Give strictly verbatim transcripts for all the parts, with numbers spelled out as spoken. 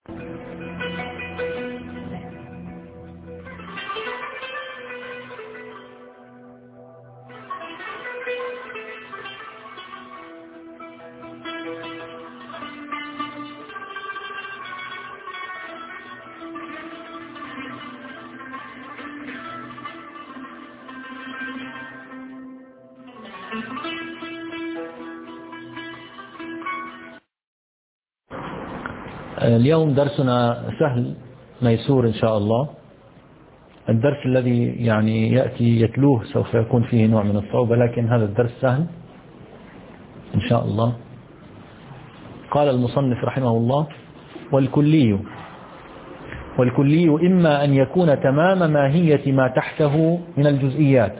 اليوم درسنا سهل ميسور إن شاء الله. الدرس الذي يعني يأتي يتلوه سوف يكون فيه نوع من الصعوبة، لكن هذا الدرس سهل إن شاء الله. قال المصنف رحمه الله: والكلي والكلي إما أن يكون تمام ماهية ما تحته من الجزئيات،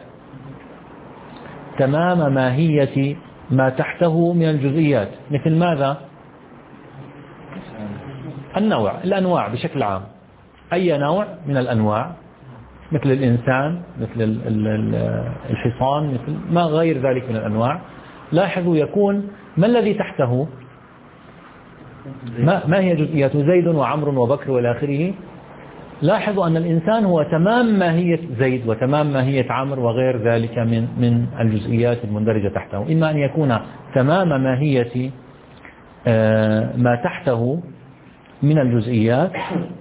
تمام ماهية ما تحته من الجزئيات، مثل ماذا؟ النوع، الأنواع بشكل عام، أي نوع من الأنواع، مثل الإنسان، مثل الحصان، مثل ما غير ذلك من الأنواع. لاحظوا يكون ما الذي تحته، ما, ما هي جزئياته، زيد وعمر وبكر والى آخره. لاحظوا أن الإنسان هو تمام ماهية زيد وتمام ماهية عمر وغير ذلك من من الجزئيات المندرجة تحته. إما أن يكون تمام ماهية ما تحته من الجزئيات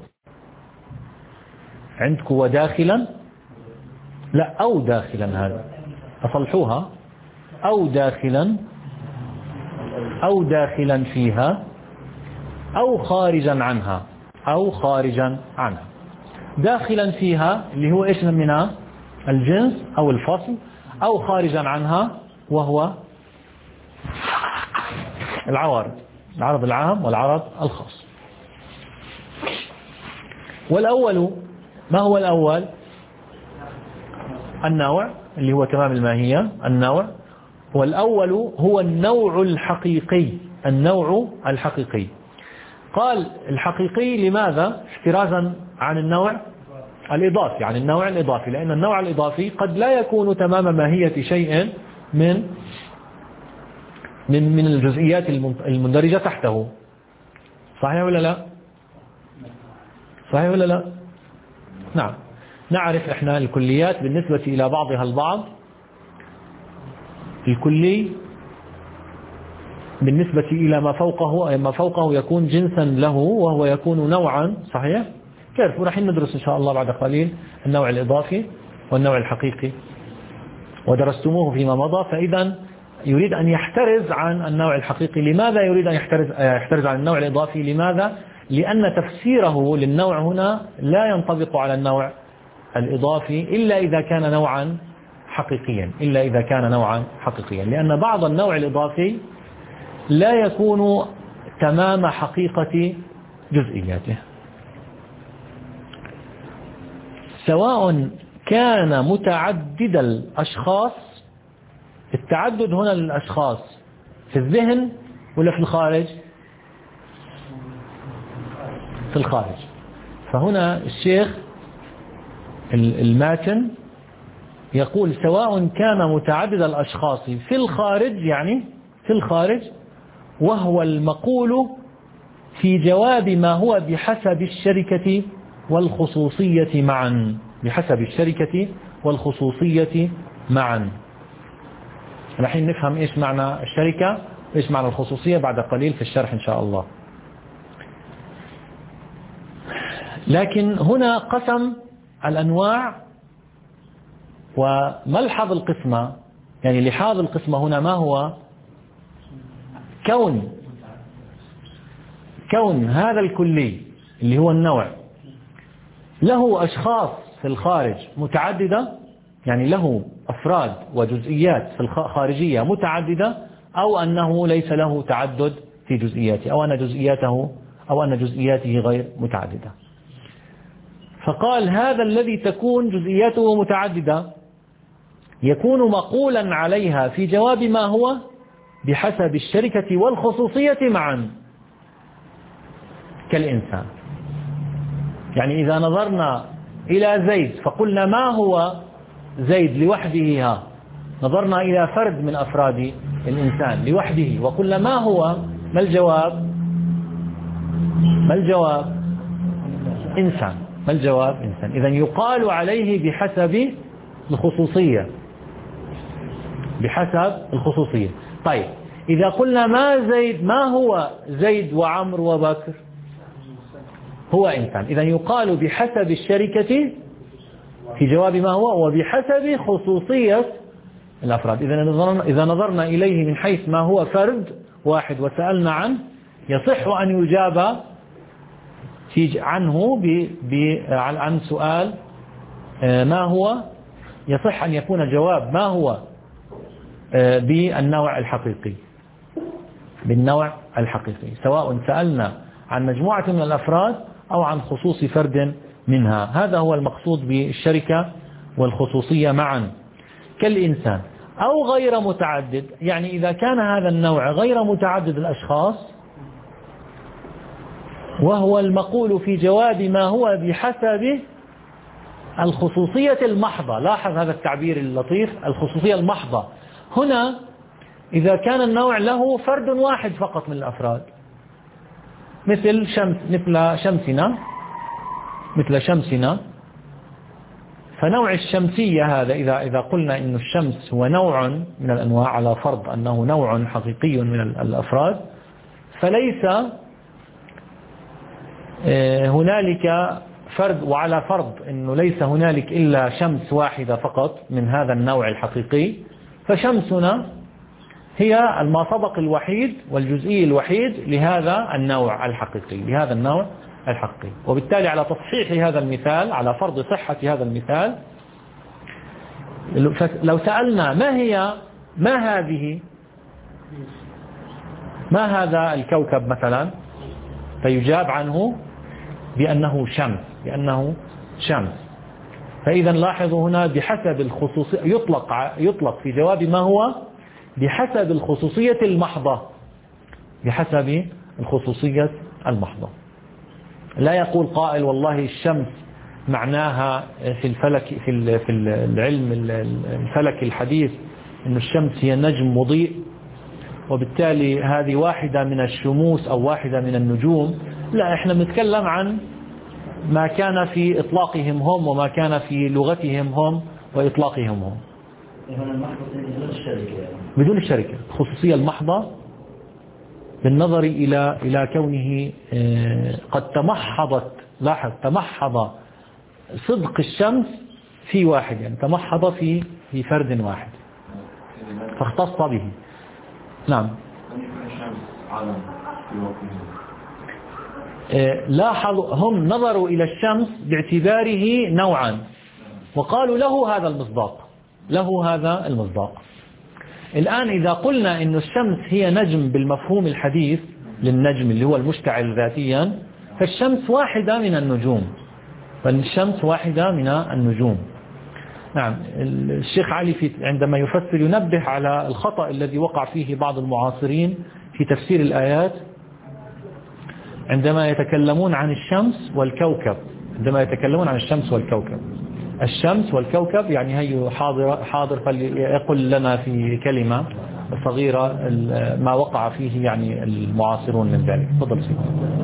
عندكم وداخلا، لا أو داخلا، هذا أصلحوها، أو داخلا أو داخلا فيها أو خارجا عنها أو خارجا عنها. داخلا فيها اللي هو إيش منها، الجنس أو الفصل، أو خارجا عنها وهو العوارض، العرض العام والعرض الخاص. والأول، ما هو الأول؟ النوع اللي هو تمام الماهية، النوع. والأول هو النوع الحقيقي، النوع الحقيقي. قال الحقيقي لماذا؟ احترازا عن النوع الإضافي، عن النوع الإضافي، لأن النوع الإضافي قد لا يكون تمام ماهية شيء من من من الجزئيات المندرجة تحته. صحيح ولا لا؟ صحيح ولا لا؟ نعم. نعرف احنا الكليات بالنسبة إلى بعضها البعض. الكلي بالنسبة إلى ما فوقه، أي ما فوقه يكون جنسا له وهو يكون نوعا. صحيح؟ كيف؟ ورح ندرس إن شاء الله بعد قليل النوع الإضافي والنوع الحقيقي، ودرستموه فيما مضى. فإذا يريد أن يحترز عن النوع الحقيقي. لماذا يريد أن يحترز يحترز عن النوع الإضافي؟ لماذا؟ لأن تفسيره للنوع هنا لا ينطبق على النوع الإضافي إلا إذا كان نوعا حقيقيا، إلا إذا كان نوعا حقيقيا، لأن بعض النوع الإضافي لا يكون تمام حقيقة جزئياته، سواء كان متعدد الأشخاص. التعدد هنا للأشخاص في الذهن ولا في الخارج؟ في الخارج. فهنا الشيخ الماتن يقول سواء كان متعدد الأشخاص في الخارج، يعني في الخارج، وهو المقول في جواب ما هو بحسب الشركة والخصوصية معا، بحسب الشركة والخصوصية معا. الحين نفهم إيش معنى الشركة وإيش معنى الخصوصية بعد قليل في الشرح إن شاء الله. لكن هنا قسم الأنواع وملحظ القسمة، يعني لحاظ القسمة هنا ما هو؟ كون كون هذا الكلي اللي هو النوع له أشخاص في الخارج متعددة، يعني له أفراد وجزئيات في الخارجية متعددة، أو أنه ليس له تعدد في جزئياته، أو أن جزئياته أو أن جزئياته غير متعددة. فقال هذا الذي تكون جزئياته متعددة يكون مقولا عليها في جواب ما هو بحسب الشركة والخصوصية معا، كالإنسان. يعني إذا نظرنا إلى زيد فقلنا ما هو زيد لوحده، ها نظرنا إلى فرد من أفراد الإنسان لوحده وقلنا ما هو، ما الجواب؟ ما الجواب؟ إنسان. ما الجواب؟ إنسان. إذن يقال عليه بحسب الخصوصية، بحسب الخصوصية. طيب إذا قلنا ما زيد، ما هو زيد وعمر وبكر؟ هو إنسان. إذن يقال بحسب الشركة في جواب ما هو، وبحسب خصوصية الأفراد. إذا نظرنا إليه من حيث ما هو فرد واحد وسألنا عنه، يصح أن يجاب في عنه ب ب عن سؤال ما هو، يصح أن يكون جواب ما هو بالنوع الحقيقي، بالنوع الحقيقي، سواء سألنا عن مجموعة من الأفراد أو عن خصوص فرد منها. هذا هو المقصود بالشركة والخصوصية معا. كالإنسان أو غير متعدد، يعني إذا كان هذا النوع غير متعدد الأشخاص، وهو المقول في جواب ما هو بحسب الخصوصية المحضة. لاحظ هذا التعبير اللطيف، الخصوصية المحضة. هنا إذا كان النوع له فرد واحد فقط من الأفراد، مثل شمس، مثل شمسنا، مثل شمسنا، فنوع الشمسية هذا إذا إذا قلنا إن الشمس هو نوع من الأنواع، على فرض أنه نوع حقيقي من الأفراد، فليس هنالك فرد، وعلى فرض أنه ليس هنالك إلا شمس واحدة فقط من هذا النوع الحقيقي، فشمسنا هي المصدق الوحيد والجزئي الوحيد لهذا النوع الحقيقي، لهذا النوع الحقيقي. وبالتالي على تصحيح هذا المثال، على فرض صحة هذا المثال، لو سألنا ما هي، ما هذه، ما هذا الكوكب مثلا، فيجاب عنه بأنه شمس، بأنه شمس. فإذا لاحظوا هنا بحسب الخصوصية، يطلق يطلق في جواب ما هو بحسب الخصوصية المحضة، بحسب الخصوصية المحضة. لا يقول قائل والله الشمس معناها في الفلك، في في العلم الفلك الحديث إن الشمس هي نجم مضيء، وبالتالي هذه واحدة من الشموس أو واحدة من النجوم. لا، احنا بنتكلم عن ما كان في إطلاقهم هم، وما كان في لغتهم هم وإطلاقهم هم. بدون الشركة، بدون الشركة، الخصوصية المحضة بالنظر إلى إلى كونه قد تمحضت، لاحظ تمحض صدق الشمس في واحد، يعني تمحض في في فرد واحد فاختص به. نعم. لاحظوا هم نظروا إلى الشمس باعتباره نوعا وقالوا له هذا المصداق، له هذا المصداق. الآن إذا قلنا إن الشمس هي نجم بالمفهوم الحديث للنجم اللي هو المشتعل ذاتيا، فالشمس واحدة من النجوم، فالشمس واحدة من النجوم. نعم. الشيخ علي في عندما يفسر ينبه على الخطأ الذي وقع فيه بعض المعاصرين في تفسير الآيات عندما يتكلمون عن الشمس والكوكب، عندما يتكلمون عن الشمس والكوكب، الشمس والكوكب، يعني هي حاضر حاضر فليقل لنا في كلمة صغيرة ما وقع فيه يعني المعاصرون من ذلك. تفضل سيدي.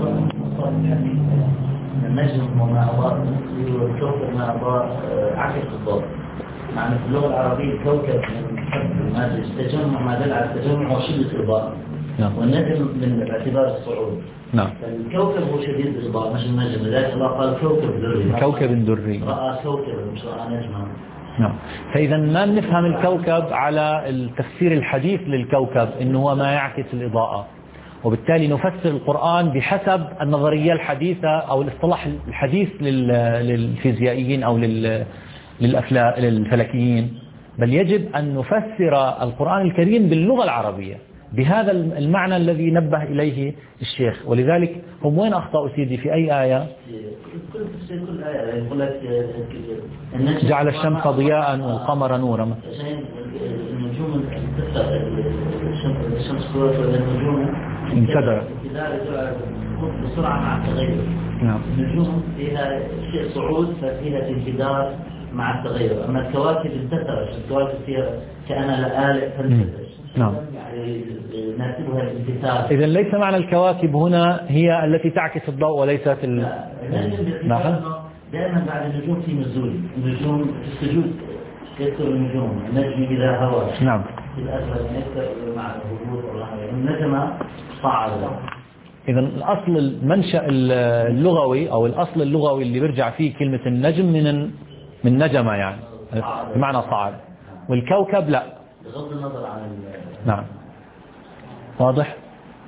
النجم وما أضاء والكوكب ما أضاء عكس الضوء. معنى في اللغة العربية الكوكب من التجمع ما دل على التجمع وشدة الإضاءة. نعم. والنجم من اعتبار الصعود. نعم. فالكوكب هو شديد الإضاءة مش النجم، لذلك الله قال كوكب دري. كوكب دري. رأى كوكب مش رأى نجما. نعم. فإذا ما نفهم الكوكب على التفسير الحديث للكوكب إنه هو ما يعكس الإضاءة، وبالتالي نفسر القرآن بحسب النظرية الحديثة أو الاصطلاح الحديث للفيزيائيين أو للفلكيين، بل يجب أن نفسر القرآن الكريم باللغة العربية بهذا المعنى الذي نبه إليه الشيخ. ولذلك هم وين أخطأوا سيدي في أي آية؟ كل تفسير كل آية يقول لك جعل الشمس ضياء والقمر نورا. النجوم الشمس كورة والنجوم انكدر بسرعة مع التغير. نعم. النجوم فيها شيء صعود ففيها انكدار مع التغير، أما الكواكب انتثرت، الكواكب فيها كأنها لآلئ فانتثرت. نعم. ناسبها الانتثار. إذا ليس معنى الكواكب هنا هي التي تعكس الضوء وليست ال... نعم. دائما بعد النجوم في نزول، النجوم في السجود يكثر النجوم، النجم إذا هوى. نعم. في الأسفل يكثر مع الهبوط والرحمة، النجم صعد. إذا الأصل المنشأ اللغوي أو الأصل اللغوي اللي بيرجع فيه كلمة النجم من من نجمة يعني بمعنى صعد، والكوكب لا. بغض النظر عن نعم. واضح؟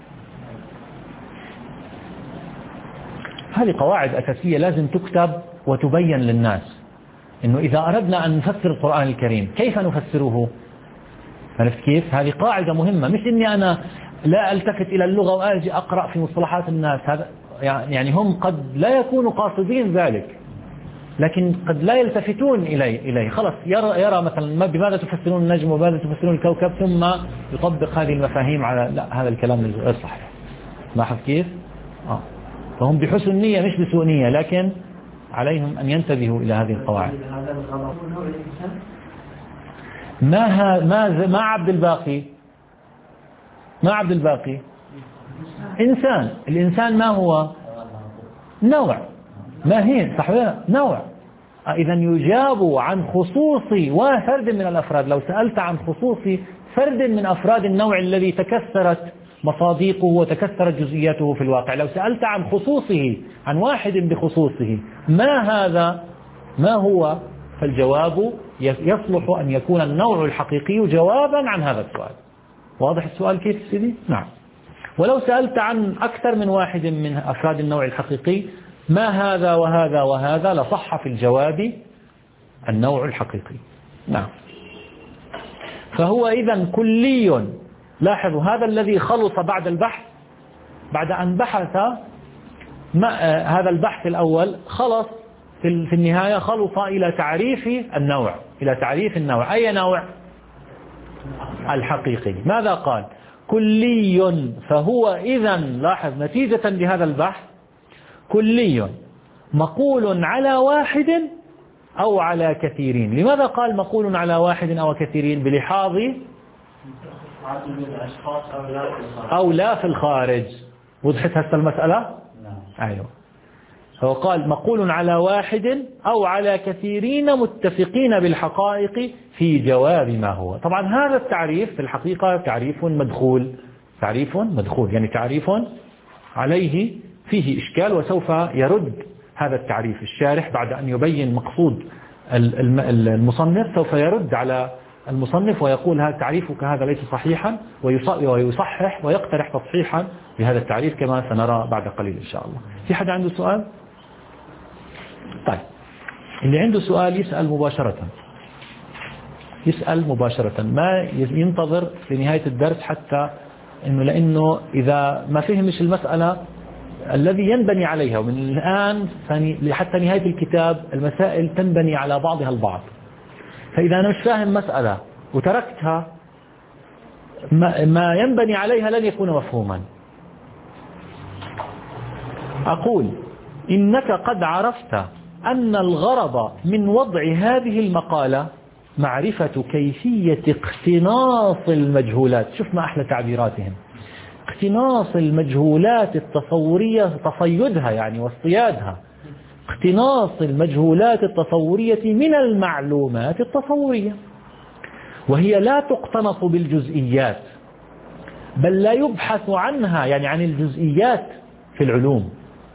هذه قواعد أساسية لازم تكتب وتبين للناس، إنه إذا أردنا أن نفسر القرآن الكريم كيف نفسره؟ عرفت كيف؟ هذه قاعدة مهمة، مش إني أنا لا ألتفت إلى اللغة وأجي أقرأ في مصطلحات الناس. هذا يعني هم قد لا يكونوا قاصدين ذلك، لكن قد لا يلتفتون إليه إليه خلاص يرى, يرى مثلا بماذا تفسرون النجم وماذا تفسرون الكوكب، ثم يطبق هذه المفاهيم على لا هذا الكلام غير صحيح. لاحظ كيف؟ آه. فهم بحسن نية مش بسوء نية، لكن عليهم أن ينتبهوا إلى هذه القواعد. ما ها ما ما عبد الباقي ما عبد الباقي إنسان. الإنسان ما هو؟ نوع، ما هي صح نوع. إذا يجاب عن خصوص وفرد من الأفراد. لو سألت عن خصوص فرد من أفراد النوع الذي تكسرت مصاديقه وتكسرت جزئياته في الواقع، لو سألت عن خصوصه عن واحد بخصوصه ما هذا ما هو، فالجواب يصلح أن يكون النوع الحقيقي جوابا عن هذا السؤال. واضح السؤال كيف سيدي؟ نعم. ولو سألت عن أكثر من واحد من أفراد النوع الحقيقي ما هذا وهذا وهذا لصح في الجواب النوع الحقيقي. نعم. فهو إذن كلي. لاحظوا هذا الذي خلص بعد البحث، بعد أن بحث ما هذا البحث الأول خلص في النهاية خلص إلى تعريف النوع، إلى تعريف النوع. أي نوع؟ الحقيقي. ماذا قال؟ كلي. فهو إذن لاحظ نتيجة لهذا البحث كلي مقول على واحد أو على كثيرين. لماذا قال مقول على واحد أو كثيرين؟ بلحاظ أو لا في الخارج. وضحت هذه المسألة؟ أيوه. هو قال مقول على واحد أو على كثيرين متفقين بالحقائق في جواب ما هو. طبعا هذا التعريف في الحقيقة تعريف مدخول، تعريف مدخول يعني تعريف عليه فيه إشكال، وسوف يرد هذا التعريف الشارح بعد أن يبين مقصود المصنف، سوف يرد على المصنف ويقول هذا تعريفك هذا ليس صحيحا، ويصحح ويقترح تصحيحا لهذا التعريف كما سنرى بعد قليل إن شاء الله. في حد عنده سؤال؟ طيب اللي عنده سؤال يسأل مباشرة، يسأل مباشرة، ما ينتظر لنهاية الدرس حتى إنه لأنه إذا ما فهمش المسألة الذي ينبني عليها، ومن الآن حتى نهاية الكتاب المسائل تنبني على بعضها البعض. فإذا أنا مش فاهم مسألة وتركتها ما ينبني عليها لن يكون مفهوما. أقول إنك قد عرفت أن الغرض من وضع هذه المقالة معرفة كيفية اقتناص المجهولات. شوف ما أحلى تعبيراتهم، اقتناص المجهولات التصورية، تصيدها يعني واصطيادها، اقتناص المجهولات التصورية من المعلومات التصورية، وهي لا تقتنص بالجزئيات بل لا يبحث عنها يعني عن الجزئيات في العلوم.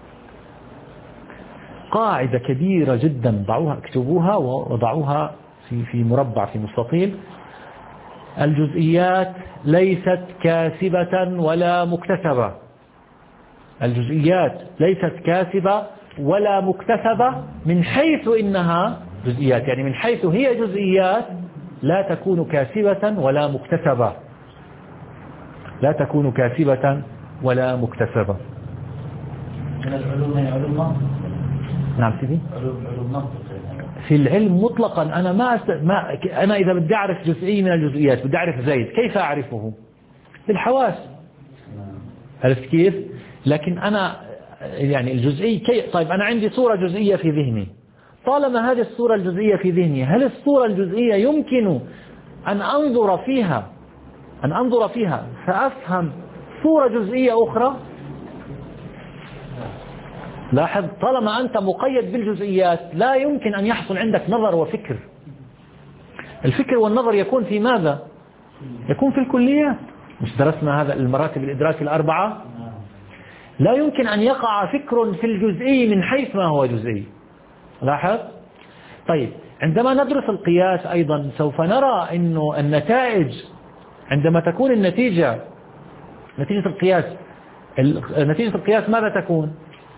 قاعدة كبيرة جدا ضعوها اكتبوها وضعوها في في مربع في مستطيل: الجزئيات ليست كاسبة ولا مكتسبة. الجزئيات ليست كاسبة ولا مكتسبة من حيث إنها جزئيات، يعني من حيث هي جزئيات لا تكون كاسبة ولا مكتسبة، لا تكون كاسبة ولا مكتسبة. من العلوم هي علوم منطق. نعم سيدي. علوم علوم منطق. في العلم مطلقا أنا ما, أست... ما أنا إذا بدي أعرف جزئية من الجزئيات، بدي أعرف زيد، كيف أعرفه؟ بالحواس. عرفت كيف؟ لكن أنا يعني الجزئي كي... طيب أنا عندي صورة جزئية في ذهني، طالما هذه الصورة الجزئية في ذهني، هل الصورة الجزئية يمكن أن أنظر فيها أن أنظر فيها فأفهم صورة جزئية أخرى. لاحظ، طالما أنت مقيد بالجزئيات لا يمكن أن يحصل عندك نظر وفكر. الفكر والنظر يكون في ماذا؟ يكون في الكليات. مش درسنا هذا المراتب الإدراك الأربعة؟ لا يمكن أن يقع فكر في الجزئي من حيث ما هو جزئي. لاحظ. طيب عندما ندرس القياس أيضا سوف نرى أنه النتائج عندما تكون النتيجة نتيجة القياس نتيجة القياس ماذا تكون؟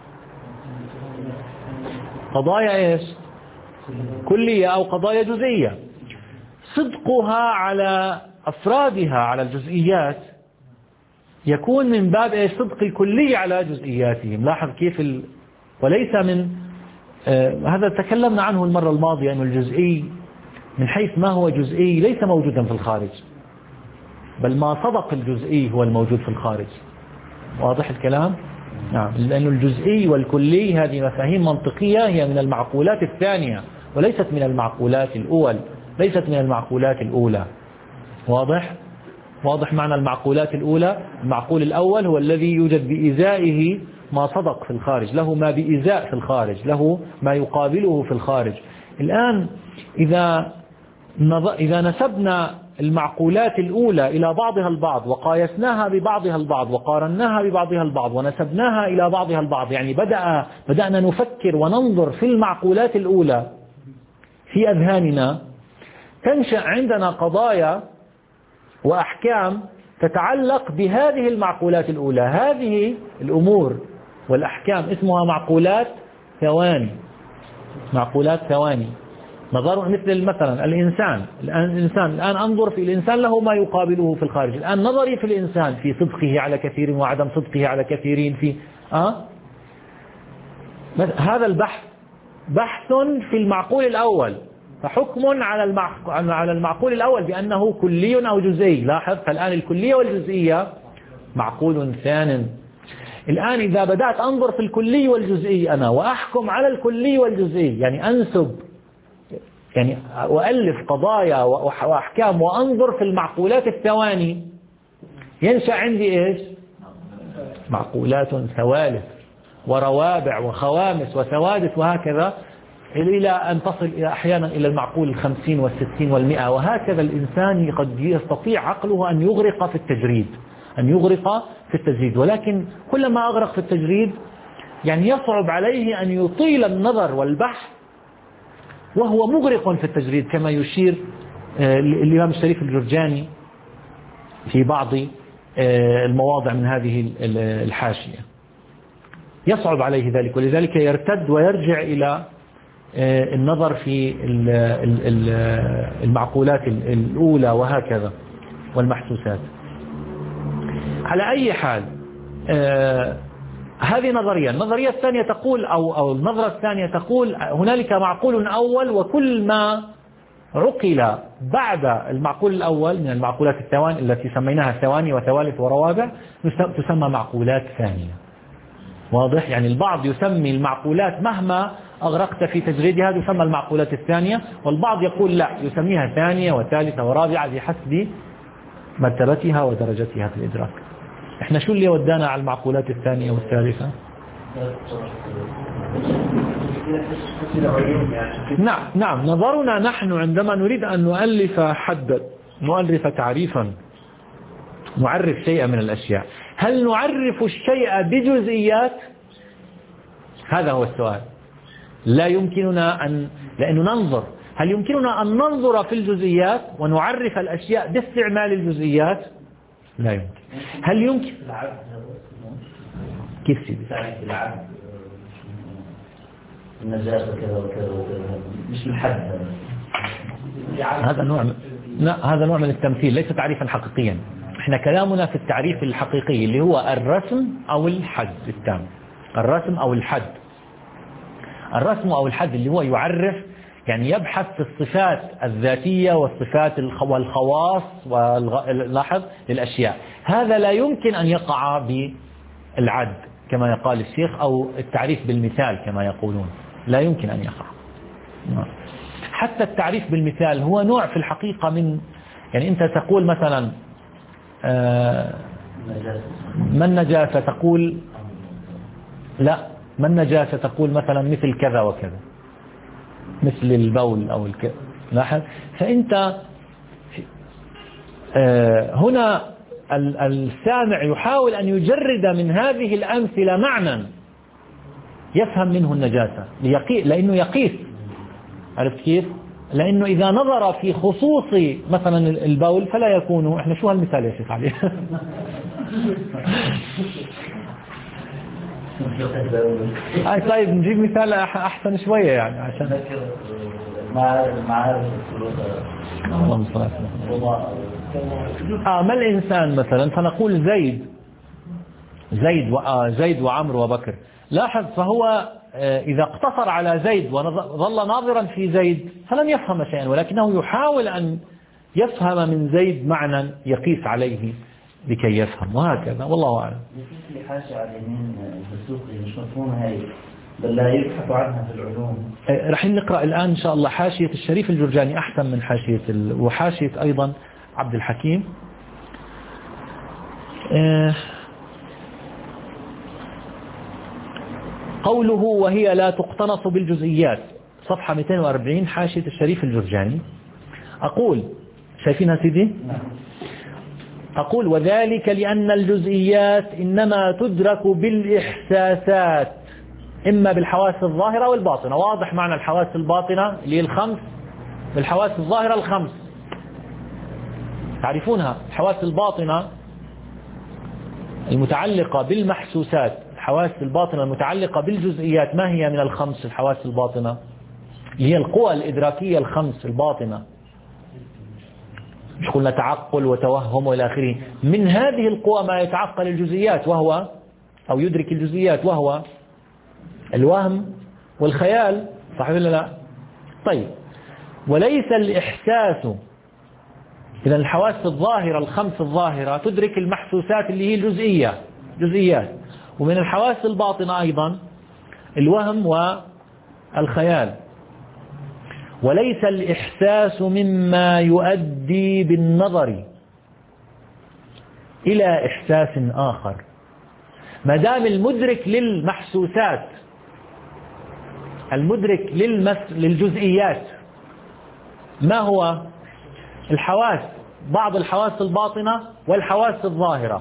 قضايا إيش؟ كلية أو قضايا جزئية. صدقها على أفرادها على الجزئيات يكون من باب إيش؟ صدق الكلية على جزئياتهم. لاحظ كيف ال... وليس من آه هذا تكلمنا عنه المرة الماضية أنه الجزئي من حيث ما هو جزئي ليس موجودا في الخارج، بل ما صدق الجزئي هو الموجود في الخارج. واضح الكلام؟ نعم. لأن الجزئي والكلي هذه مفاهيم منطقية هي من المعقولات الثانية وليست من المعقولات الأول ليست من المعقولات الأولى. واضح؟ واضح معنى المعقولات الأولى. المعقول الأول هو الذي يوجد بإزائه ما صدق في الخارج، له ما بإزاء في الخارج، له ما يقابله في الخارج. الآن إذا إذا نسبنا المعقولات الأولى إلى بعضها البعض وقايسناها ببعضها البعض وقارناها ببعضها البعض ونسبناها إلى بعضها البعض، يعني بدأ بدأنا نفكر وننظر في المعقولات الأولى في أذهاننا، تنشأ عندنا قضايا وأحكام تتعلق بهذه المعقولات الأولى. هذه الأمور والأحكام اسمها معقولات ثواني. معقولات ثواني. نظر مثل مثلا الإنسان. الآن الإنسان الآن أنظر في الإنسان له ما يقابله في الخارج. الآن نظري في الإنسان في صدقه على كثير وعدم صدقه على كثيرين في أه؟ هذا البحث بحث في المعقول الأول، فحكم على المعقول على المعقول الأول بأنه كلي أو جزئي. لاحظ، فالآن الكلية والجزئية معقول ثان. الآن إذا بدأت أنظر في الكلي والجزئي أنا وأحكم على الكلي والجزئي، يعني أنسب يعني وألف قضايا وأحكام وأنظر في المعقولات الثواني، ينشأ عندي إيش؟ معقولات ثوالث وروابع وخوامس وثوالث وهكذا إلى أن تصل أحيانا إلى المعقول الخمسين والستين والمئة. وهكذا الإنسان قد يستطيع عقله أن يغرق في التجريد أن يغرق في التجريد ولكن كلما أغرق في التجريد يعني يصعب عليه أن يطيل النظر والبحث وهو مغرق في التجريد، كما يشير الإمام الشريف الجرجاني في بعض المواضع من هذه الحاشية. يصعب عليه ذلك، ولذلك يرتد ويرجع إلى النظر في المعقولات الأولى وهكذا والمحسوسات. على أي حال هذه نظرية. النظرية الثانية تقول أو أو النظرة الثانية تقول هنالك معقول أول، وكل ما عقل بعد المعقول الأول من المعقولات الثواني التي سميناها ثواني وثوالث وروابع تسمى معقولات ثانية. واضح؟ يعني البعض يسمي المعقولات مهما أغرقت في تجريدها تسمى المعقولات الثانية، والبعض يقول لا، يسميها ثانية وثالثة ورابعة بحسب مرتبتها ودرجتها في الإدراك. احنا شو اللي ودانا على المعقولات الثانية والثالثة؟ نعم نعم نظرنا نحن عندما نريد أن نؤلف حدا نؤلف تعريفا نعرف شيئا من الأشياء، هل نعرف الشيء بجزئيات؟ هذا هو السؤال. لا يمكننا أن لأنه ننظر، هل يمكننا أن ننظر في الجزئيات ونعرف الأشياء باستعمال الجزئيات؟ لا يمكن. هل يمكن كيف سيدي تعريف العبد النجاسة كذا وكذا وكذا مش الحد هذا نوع من... لا هذا نوع من التمثيل ليس تعريفا حقيقيا. احنا كلامنا في التعريف الحقيقي اللي هو الرسم أو الحد التام. الرسم أو الحد الرسم أو الحد اللي هو يعرف يعني يبحث في الصفات الذاتية والصفات والخواص واللاحظ للأشياء. هذا لا يمكن أن يقع بالعد كما يقال الشيخ أو التعريف بالمثال كما يقولون، لا يمكن أن يقع. حتى التعريف بالمثال هو نوع في الحقيقة من يعني أنت تقول مثلا آه ما النجاسة تقول لا، ما النجاسة تقول مثلا مثل كذا وكذا، مثل البول أو الكذا. لاحظ، فأنت آه هنا السامع يحاول أن يجرد من هذه الأمثلة معنى يفهم منه النجاسة، لأنه يقيس. عرفت كيف؟ لأنه إذا نظر في خصوص مثلا البول فلا يكون، إحنا شو هالمثال يا شيخ علي؟ آه طيب نجيب مثال أحسن شوية يعني عشان آه ما الإنسان مثلا، فنقول زيد زيد و... زيد وعمر وبكر. لاحظ، فهو إذا اقتصر على زيد وظل ناظرا في زيد فلن يفهم شيئا، ولكنه يحاول أن يفهم من زيد معنى يقيس عليه لكي يفهم، وهكذا والله أعلم. في حاشية على اليمين الدسوقي مش مفهومة هاي، بل لا يبحث عنها في العلوم. رح نقرأ الآن إن شاء الله حاشية الشريف الجرجاني أحسن من حاشية ال... وحاشية أيضا عبد الحكيم. أه قوله وهي لا تقتنص بالجزئيات، صفحة مئتين وأربعين حاشية الشريف الجرجاني. أقول، شايفينها سيدي؟ أقول وذلك لأن الجزئيات إنما تدرك بالإحساسات، إما بالحواس الظاهرة والباطنة. واضح معنى الحواس الباطنة اللي هي الخمس، بالحواس الظاهرة الخمس تعرفونها. الحواس الباطنة المتعلقة بالمحسوسات، الحواس الباطنة المتعلقة بالجزئيات، ما هي من الخمس الحواس الباطنة؟ هي القوى الإدراكية الخمس الباطنة، مش قلنا تعقل وتوهم وإلى آخره. من هذه القوى ما يتعقل الجزئيات وهو أو يدرك الجزئيات، وهو الوهم والخيال، صحيح ولا لا؟ طيب، وليس الإحساس. إذا الحواس الظاهرة الخمس الظاهرة تدرك المحسوسات اللي هي الجزئية جزئيات، ومن الحواس الباطنة أيضا الوهم والخيال. وليس الإحساس مما يؤدي بالنظر إلى إحساس آخر. ما دام المدرك للمحسوسات، المدرك للمس للجزئيات، ما هو؟ الحواس، بعض الحواس الباطنة والحواس الظاهرة.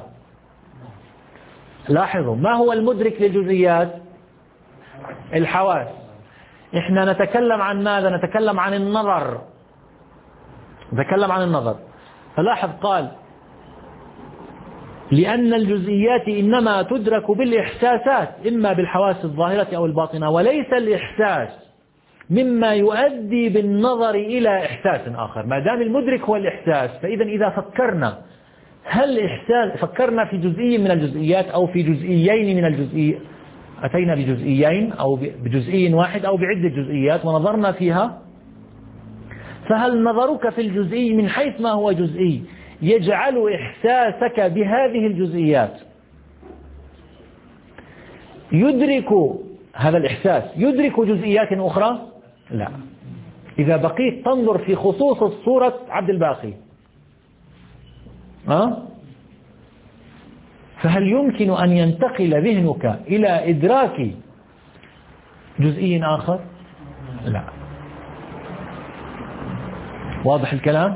لاحظوا، ما هو المدرك للجزئيات؟ الحواس. احنا نتكلم عن ماذا؟ نتكلم عن النظر، نتكلم عن النظر. فلاحظ قال لأن الجزئيات إنما تدرك بالإحساسات، إما بالحواس الظاهرة أو الباطنة، وليس الإحساس مما يؤدي بالنظر إلى إحساس آخر. ما دام المدرك هو الإحساس، فإذا إذا فكرنا، هل إحساس فكرنا في جزئي من الجزئيات أو في جزئيين من الجزئي، أتينا بجزئيين أو بجزئي واحد أو بعدة جزئيات ونظرنا فيها، فهل نظرك في الجزئي من حيث ما هو جزئي يجعل إحساسك بهذه الجزئيات يدرك هذا الإحساس يدرك جزئيات أخرى؟ لا. إذا بقيت تنظر في خصوص الصورة عبد الباقي، أه؟ فهل يمكن أن ينتقل ذهنك إلى إدراك جزئي آخر؟ لا. واضح الكلام؟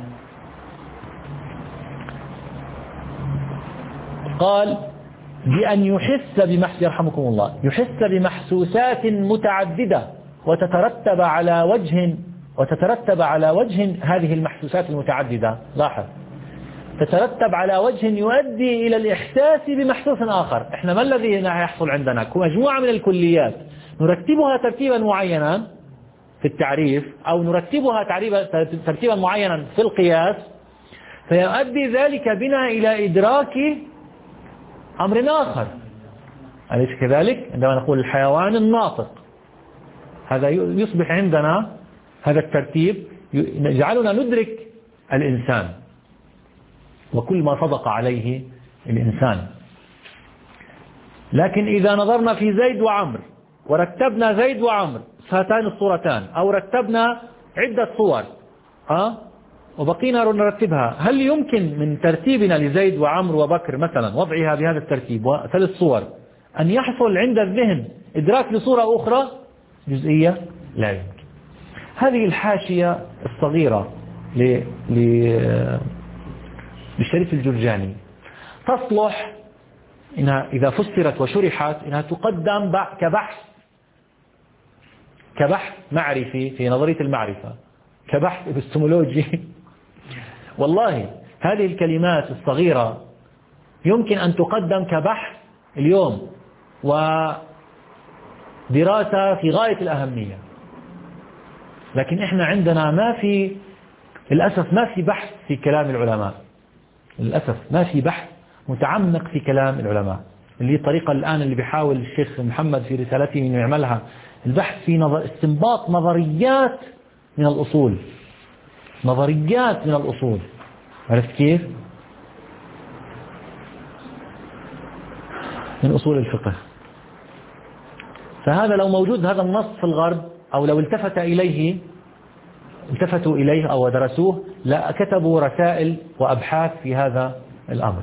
قال بأن يحس بمحس يرحمكم الله يحس بمحسوسات متعددة وتترتب على وجه وتترتب على وجه هذه المحسوسات المتعددة، لاحظ، تترتب على وجه يؤدي إلى الإحساس بمحسوس آخر. إحنا ما الذي يحصل عندنا؟ مجموعة من الكليات نرتبها ترتيبا معينا في التعريف، أو نرتبها ترتيبا معينا في القياس، فيؤدي ذلك بنا إلى إدراك أمر آخر. أليس كذلك؟ عندما نقول الحيوان الناطق، هذا يصبح عندنا هذا الترتيب يجعلنا ندرك الإنسان وكل ما صدق عليه الإنسان. لكن إذا نظرنا في زيد وعمر ورتبنا زيد وعمر هاتان الصورتان، أو رتبنا عدة صور، أه؟ وبقينا نرتبها، هل يمكن من ترتيبنا لزيد وعمر وبكر مثلا وضعها بهذا الترتيب وثلاث صور أن يحصل عند الذهن إدراك لصورة أخرى جزئية؟ لا يمكن. هذه الحاشية الصغيرة للشريف الجرجاني تصلح إنها إذا فسرت وشرحت إنها تقدم كبحث كبحث معرفي في نظرية المعرفة، كبحث ابستمولوجي. والله هذه الكلمات الصغيرة يمكن أن تقدم كبحث اليوم ودراسة في غاية الأهمية، لكن إحنا عندنا ما في، للأسف ما في بحث في كلام العلماء، للأسف ما في بحث متعمق في كلام العلماء، اللي هي الطريقة الآن اللي بيحاول الشيخ محمد في رسالته أن يعملها، البحث في نظر استنباط نظريات من الأصول، نظريات من الأصول. عرفت كيف؟ من أصول الفقه. فهذا لو موجود هذا النص في الغرب، أو لو التفت إليه التفتوا إليه أو درسوه، لا كتبوا رسائل وأبحاث في هذا الأمر.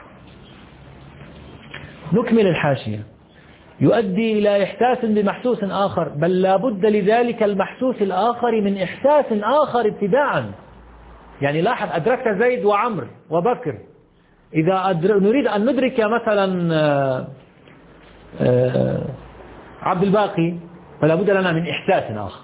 نكمل الحاشية. يؤدي إلى إحساس بمحسوس آخر، بل لا بد لذلك المحسوس الآخر من إحساس آخر ابتداء. يعني لاحظ، أدركت زيد وعمر وبكر، إذا نريد أن ندرك مثلا عبد الباقي فلا بد لنا من إحساس آخر.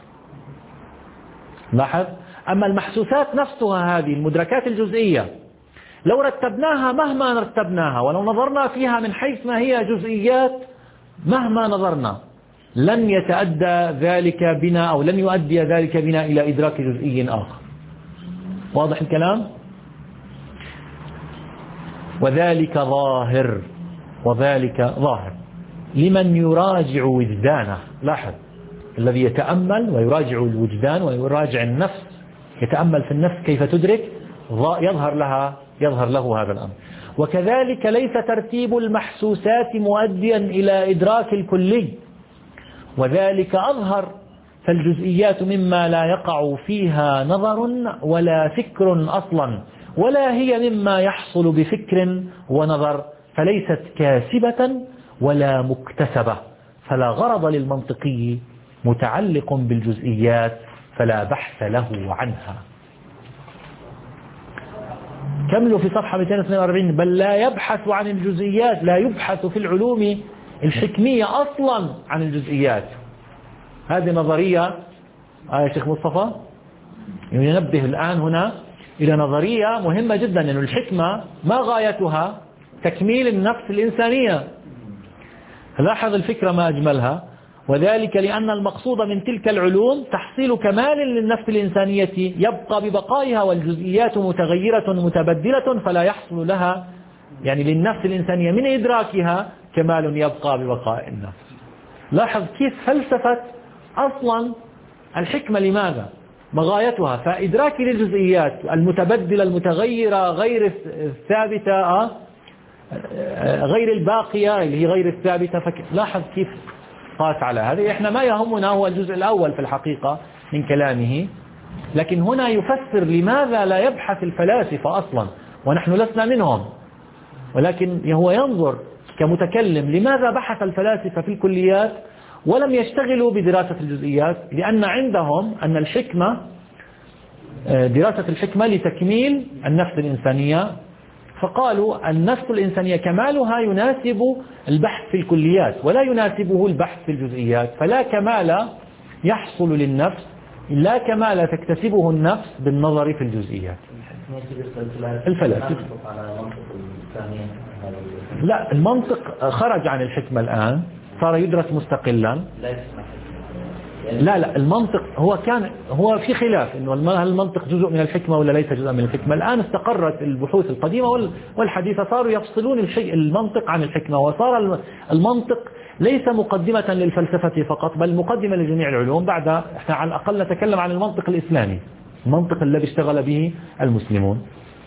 لاحظ، أما المحسوسات نفسها هذه المدركات الجزئية لو رتبناها مهما رتبناها، ولو نظرنا فيها من حيث ما هي جزئيات مهما نظرنا، لن يتأدى ذلك بنا أو لن يؤدي ذلك بنا إلى إدراك جزئي آخر. واضح الكلام؟ وذلك ظاهر وذلك ظاهر لمن يراجع وجدانه. لاحظ، الذي يتأمل ويراجع الوجدان ويراجع النفس، يتأمل في النفس كيف تدرك، يظهر لها يظهر له هذا الأمر. وكذلك ليس ترتيب المحسوسات مؤديا إلى إدراك الكلي، وذلك أظهر، فالجزئيات مما لا يقع فيها نظر ولا فكر أصلا، ولا هي مما يحصل بفكر ونظر، فليست كاسبة ولا مكتسبة، فلا غرض للمنطقي متعلق بالجزئيات، فلا بحث له عنها. كملوا في صفحة مئتين واثنين وأربعين. بل لا يبحث عن الجزئيات، لا يبحث في العلوم الحكمية أصلا عن الجزئيات. هذه نظرية آه شيخ مصطفى ينبه الآن هنا إلى نظرية مهمة جدا، أن الحكمة ما غايتها تكميل النفس الإنسانية. لاحظ الفكرة ما أجملها، وذلك لأن المقصود من تلك العلوم تحصيل كمال للنفس الإنسانية يبقى ببقائها، والجزئيات متغيرة متبدلة، فلا يحصل لها يعني للنفس الإنسانية من إدراكها كمال يبقى ببقاء النفس. لاحظ كيف فلسفة أصلا الحكمة، لماذا؟ مغايتها فإدراك للجزئيات المتبدلة المتغيرة غير الثابتة، غير الباقية اللي هي غير الثابتة. لاحظ كيف قاس على هذا. احنا ما يهمنا هو الجزء الأول في الحقيقة من كلامه، لكن هنا يفسر لماذا لا يبحث الفلاسفة أصلا، ونحن لسنا منهم، ولكن هو ينظر كمتكلم لماذا بحث الفلاسفة في الكليات ولم يشتغلوا بدراسة الجزئيات. لأن عندهم أن الحكمة، دراسة الحكمة لتكميل النفس الإنسانية، فقالوا النفس الإنسانية كمالها يناسب البحث في الكليات ولا يناسبه البحث في الجزئيات، فلا كمال يحصل للنفس، لا كمال تكتسبه النفس بالنظر في الجزئيات. الفلاسفة لا، المنطق خرج عن الحكمة الآن، صار يدرس مستقلا. لا لا المنطق هو كان هو في خلاف انه هل المنطق جزء من الحكمة ولا ليس جزء من الحكمة. الآن استقرت البحوث القديمة والحديثة، صاروا يفصلون المنطق عن الحكمة، وصار المنطق ليس مقدمة للفلسفة فقط بل مقدمة لجميع العلوم. بعد احنا على الأقل نتكلم عن المنطق الإسلامي، المنطق الذي اشتغل به المسلمون.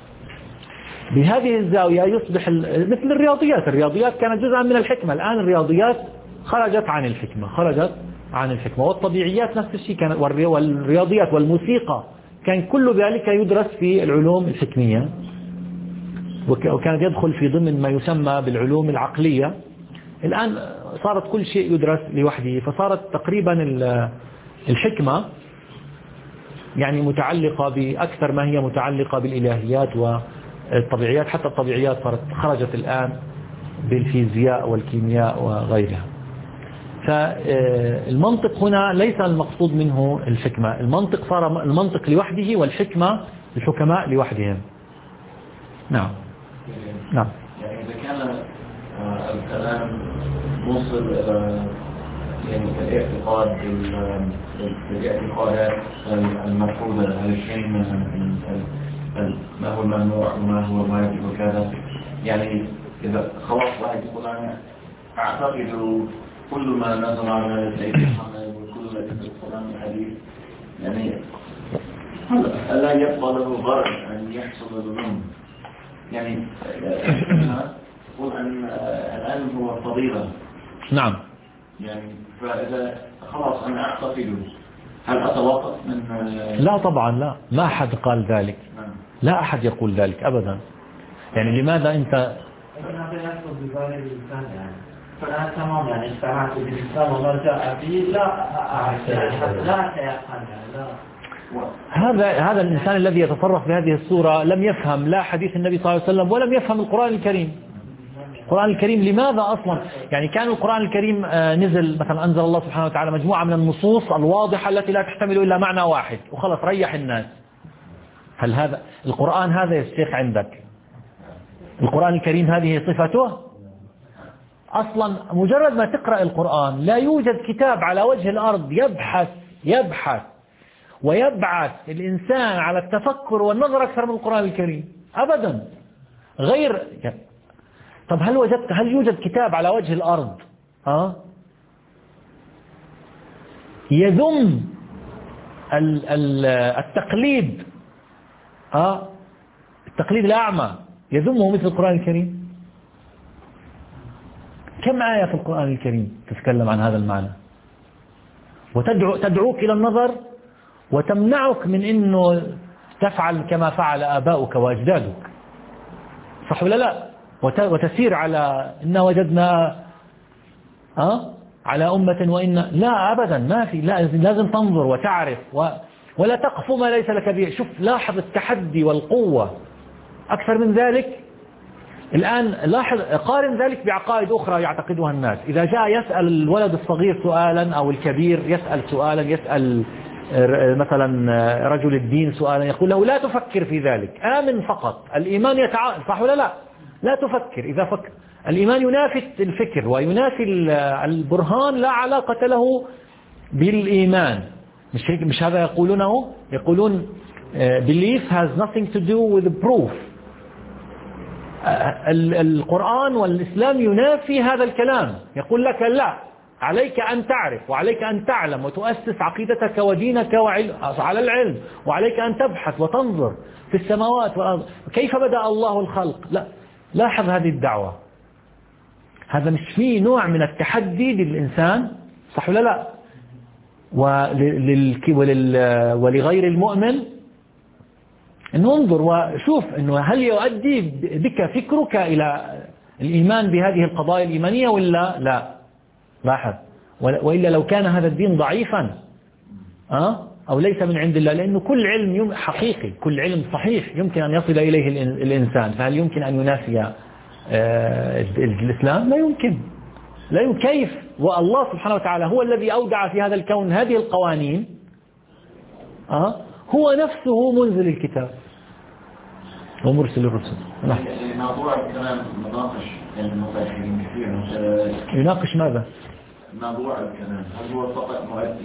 بهذه الزاوية يصبح مثل الرياضيات، الرياضيات كانت جزءا من الحكمة، الآن الرياضيات خرجت عن الحكمة، خرجت عن الحكمة. والطبيعيات نفس الشيء كانت، والرياضيات والموسيقى كان كل ذلك يدرس في العلوم الحكمية، وكان يدخل في ضمن ما يسمى بالعلوم العقلية. الآن صارت كل شيء يدرس لوحده، فصارت تقريبا الحكمة يعني متعلقة بأكثر ما هي متعلقة بالإلهيات والطبيعيات، حتى الطبيعيات صارت خرجت الآن بالفيزياء والكيمياء وغيرها. فالمنطق هنا ليس المقصود منه الحكمة، المنطق صار المنطق لوحده والحكمة الحكماء لوحدهم. نعم نعم. يعني إذا كان الكلام موصل إلى يعني الاعتقاد بالاعتقادات المفروضة، الحين ما هو الممنوع وما هو ما يجب وكذا، يعني إذا خلاص واحد يقول أنا أعتقد كل ما نزل على سيدنا محمد وكل الذي في القرآن الحديث، يعني ألا يبقى له غرض أن يحصل الظلم. يعني يقول أن العلم هو فضيلة. نعم. يعني فإذا خلاص أنا أعتقد، هل أتوقف من؟ لا طبعا لا، ما أحد قال ذلك. لا أحد يقول ذلك أبدا. يعني لماذا أنت هذا يحصل ببال الإنسان؟ يعني فالآن تمام، يعني استمعت بالإنسان وما جاء به لا أعرف، لا أتيقن، لا. هذا هذا الإنسان الذي يتصرف بهذه الصورة لم يفهم لا حديث النبي صلى الله عليه وسلم ولم يفهم القرآن الكريم. القرآن الكريم لماذا أصلا؟ يعني كان القرآن الكريم نزل مثلا، أنزل الله سبحانه وتعالى مجموعة من النصوص الواضحة التي لا تحتمل إلا معنى واحد وخلص ريح الناس. هل هذا القرآن هذا يا شيخ عندك؟ القرآن الكريم هذه صفته؟ أصلا مجرد ما تقرأ القرآن لا يوجد كتاب على وجه الأرض يبحث يبحث ويبعث الإنسان على التفكر والنظر أكثر من القرآن الكريم أبدا. غير طب هل وجدت هل يوجد كتاب على وجه الأرض ها يذم التقليد ها التقليد الأعمى يذمه مثل القرآن الكريم؟ كم آية في القرآن الكريم تتكلم عن هذا المعنى وتدعو تدعوك إلى النظر وتمنعك من أنه تفعل كما فعل آباؤك وأجدادك، صح ولا لا؟ وتسير على إن وجدنا أه؟ على أمة وإن لا أبدا، ما في، لازم تنظر وتعرف و... ولا تقف ما ليس لك به. شوف لاحظ التحدي والقوة أكثر من ذلك. الآن لاحظ قارن ذلك بعقائد أخرى يعتقدها الناس. إذا جاء يسأل الولد الصغير سؤالا أو الكبير يسأل سؤالا، يسأل مثلا رجل الدين سؤالا، يقول له لا تفكر في ذلك، آمن فقط. الإيمان يتعامل، صح ولا لا؟ لا تفكر. إذا فكر الإيمان ينافي الفكر وينافي البرهان، لا علاقة له بالإيمان. مش هيك؟ مش هذا يقولونه؟ يقولون belief has nothing to do with proof. القرآن والإسلام ينافي هذا الكلام، يقول لك لا، عليك أن تعرف وعليك أن تعلم وتؤسس عقيدتك ودينك على العلم، وعليك أن تبحث وتنظر في السماوات والأرض كيف بدأ الله الخلق. لا، لاحظ هذه الدعوة، هذا مش فيه نوع من التحدي للإنسان، صح ولا لا؟ ولغير المؤمن أن انظر وشوف أنه هل يؤدي بك فكرك إلى الإيمان بهذه القضايا الإيمانية ولا لا. لاحظ، وإلا لو كان هذا الدين ضعيفا أه؟ أو ليس من عند الله، لأنه كل علم حقيقي، كل علم صحيح يمكن أن يصل إليه الإنسان، فهل يمكن أن ينافي الإسلام؟ لا يمكن، لا يمكن. كيف والله سبحانه وتعالى هو الذي أودع في هذا الكون هذه القوانين أه؟ هو نفسه منزل الكتاب ومرسل الرسل. موضوع الكلام مناقش المفاهيم كثير. يناقش ماذا؟ موضوع الكلام هل هو فقط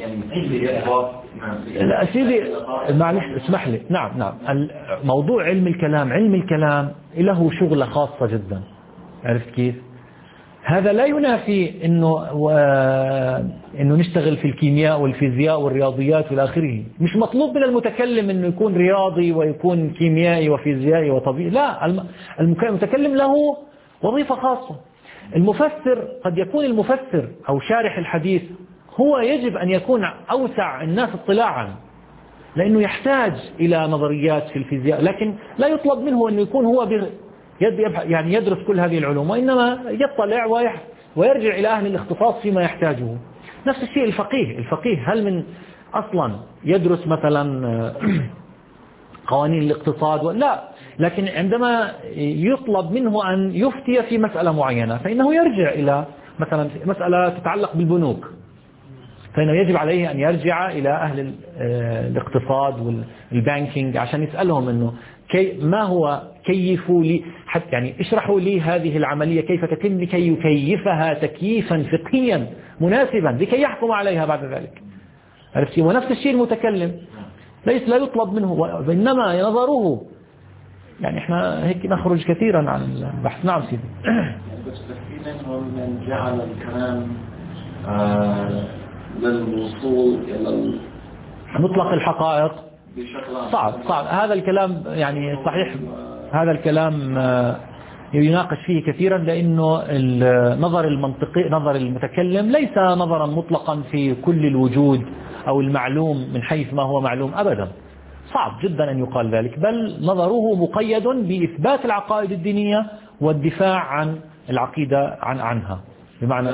يعني لا سيدي معلش اسمح لي. نعم نعم موضوع علم الكلام، علم الكلام له شغلة خاصة جدا، عرفت كيف؟ هذا لا ينافي انه و... انه نشتغل في الكيمياء والفيزياء والرياضيات والى اخره. مش مطلوب من المتكلم انه يكون رياضي ويكون كيميائي وفيزيائي وطبيعي، لا، المتكلم له وظيفة خاصة. المفسر قد يكون المفسر او شارح الحديث هو يجب ان يكون اوسع الناس اطلاعا، لأنه يحتاج إلى نظريات في الفيزياء، لكن لا يطلب منه أن يكون هو يعني يدرس كل هذه العلوم، وإنما يطلع ويرجع إلى أهل الاختصاص فيما يحتاجه. نفس الشيء الفقيه الفقيه هل من أصلا يدرس مثلا قوانين الاقتصاد؟ لا، لكن عندما يطلب منه أن يفتي في مسألة معينة فإنه يرجع إلى مثلا مسألة تتعلق بالبنوك، فإنه يجب عليه أن يرجع إلى أهل الاقتصاد والبانكينج عشان يسألهم إنه كي ما هو كيفوا لي، حتى يعني اشرحوا لي هذه العملية كيف تتم لكي يكيفها تكييفا فقهيا مناسبا لكي يحكم عليها بعد ذلك. عرفتي؟ ونفس الشيء المتكلم ليس لا يطلب منه، وإنما نظره يعني احنا هيك نخرج كثيرا عن البحث. نعم سيدي. بس في منهم من جعل الكلام آه للوصول إلى مطلق الحقائق صعب صعب هذا الكلام يعني صحيح. هذا الكلام يناقش فيه كثيرا، لأنه النظر المنطقي نظر المتكلم ليس نظرا مطلقا في كل الوجود أو المعلوم من حيث ما هو معلوم أبدا. صعب جدا أن يقال ذلك، بل نظره مقيد بإثبات العقائد الدينية والدفاع عن العقيدة عن عنها. بمعنى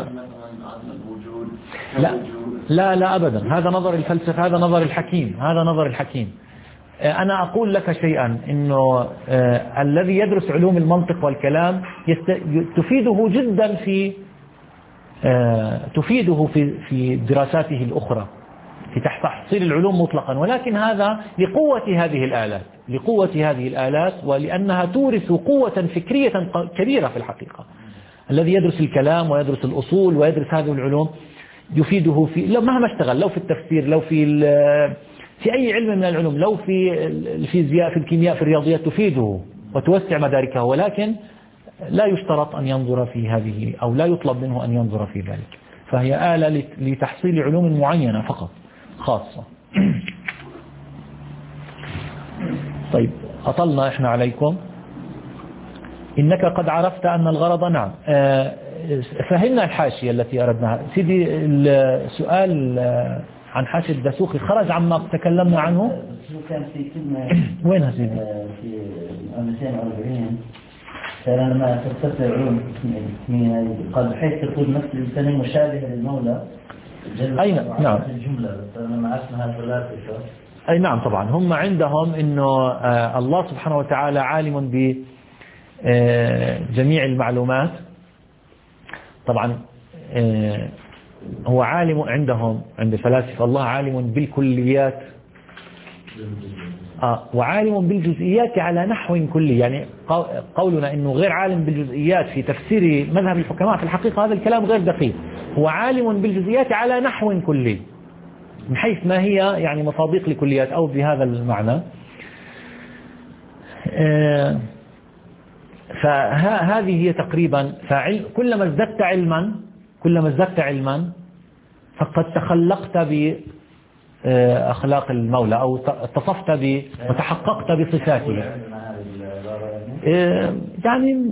لا لا لا أبدا، هذا نظر الفلسفة، هذا نظر الحكيم، هذا نظر الحكيم. أنا أقول لك شيئا، إنه آه الذي يدرس علوم المنطق والكلام تفيده جدا في آه تفيده في في دراساته الأخرى في تحصيل العلوم مطلقا، ولكن هذا لقوة هذه الآلات لقوة هذه الآلات ولأنها تورث قوة فكرية كبيرة في الحقيقة. الذي يدرس الكلام ويدرس الأصول ويدرس هذه العلوم يفيده في لو مهما اشتغل، لو في التفسير، لو في في أي علم من العلوم، لو في الفيزياء، في الكيمياء، في الرياضيات، تفيده وتوسع مداركه، ولكن لا يشترط أن ينظر في هذه أو لا يطلب منه أن ينظر في ذلك، فهي آلة لتحصيل علوم معينة فقط خاصة. طيب أطلنا إحنا عليكم. إنك قد عرفت أن الغرض نعم. فهمنا الحاشية التي أردناها سيدي. السؤال عن حاشية الدسوقي خرج عما تكلمنا عنه. كان في كلمة وينها سيدي؟ في مئتين وأربعين كان لما تفسر علوم الاسمية قال بحيث تكون نفس الإنسان مشابهة للمولى. أي نعم. الجملة أنا ما اسمها ثلاثة. أي نعم طبعا. هم عندهم إنه الله سبحانه وتعالى عالم ب جميع المعلومات. طبعا هو عالم عندهم عند الفلاسفة، الله عالم بالكليات آه وعالم بالجزئيات على نحو كلي. يعني قولنا إنه غير عالم بالجزئيات في تفسير مذهب الحكماء في الحقيقة هذا الكلام غير دقيق. هو عالم بالجزئيات على نحو كلي من حيث ما هي يعني مصادق لكليات أو بهذا المعنى. آه فهذه هي تقريبا فعل. كلما ازددت علما كلما ازددت علما فقد تخلقت بأخلاق المولى أو اتصفت ب وتحققت بصفاته. يعني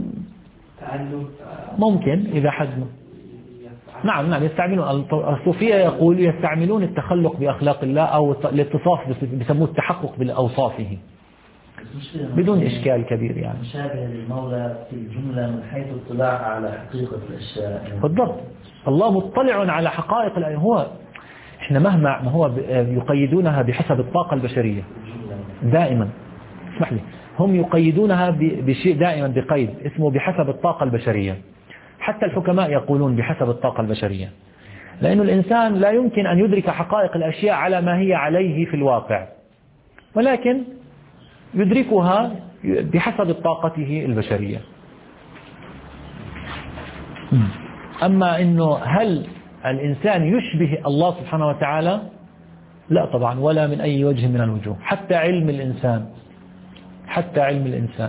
ممكن إذا حزم. نعم نعم يستعملون. الصوفية يقول يستعملون التخلق بأخلاق الله أو الاتصاف بيسموه التحقق بأوصافه بدون إشكال كبير. يعني مشابه للمولى في الجملة من حيث الاطلاع على حقيقة الأشياء. بالضبط. الله مطلع على حقائق الأشياء. هو إحنا مهما ما هو يقيدونها بحسب الطاقة البشرية دائما. اسمح لي. هم يقيدونها بشيء دائما بقيد اسمه بحسب الطاقة البشرية. حتى الحكماء يقولون بحسب الطاقة البشرية، لأن الإنسان لا يمكن أن يدرك حقائق الأشياء على ما هي عليه في الواقع، ولكن يدركها بحسب طاقته البشرية. أما أنه هل الإنسان يشبه الله سبحانه وتعالى؟ لا طبعا، ولا من أي وجه من الوجوه. حتى علم الإنسان حتى علم الإنسان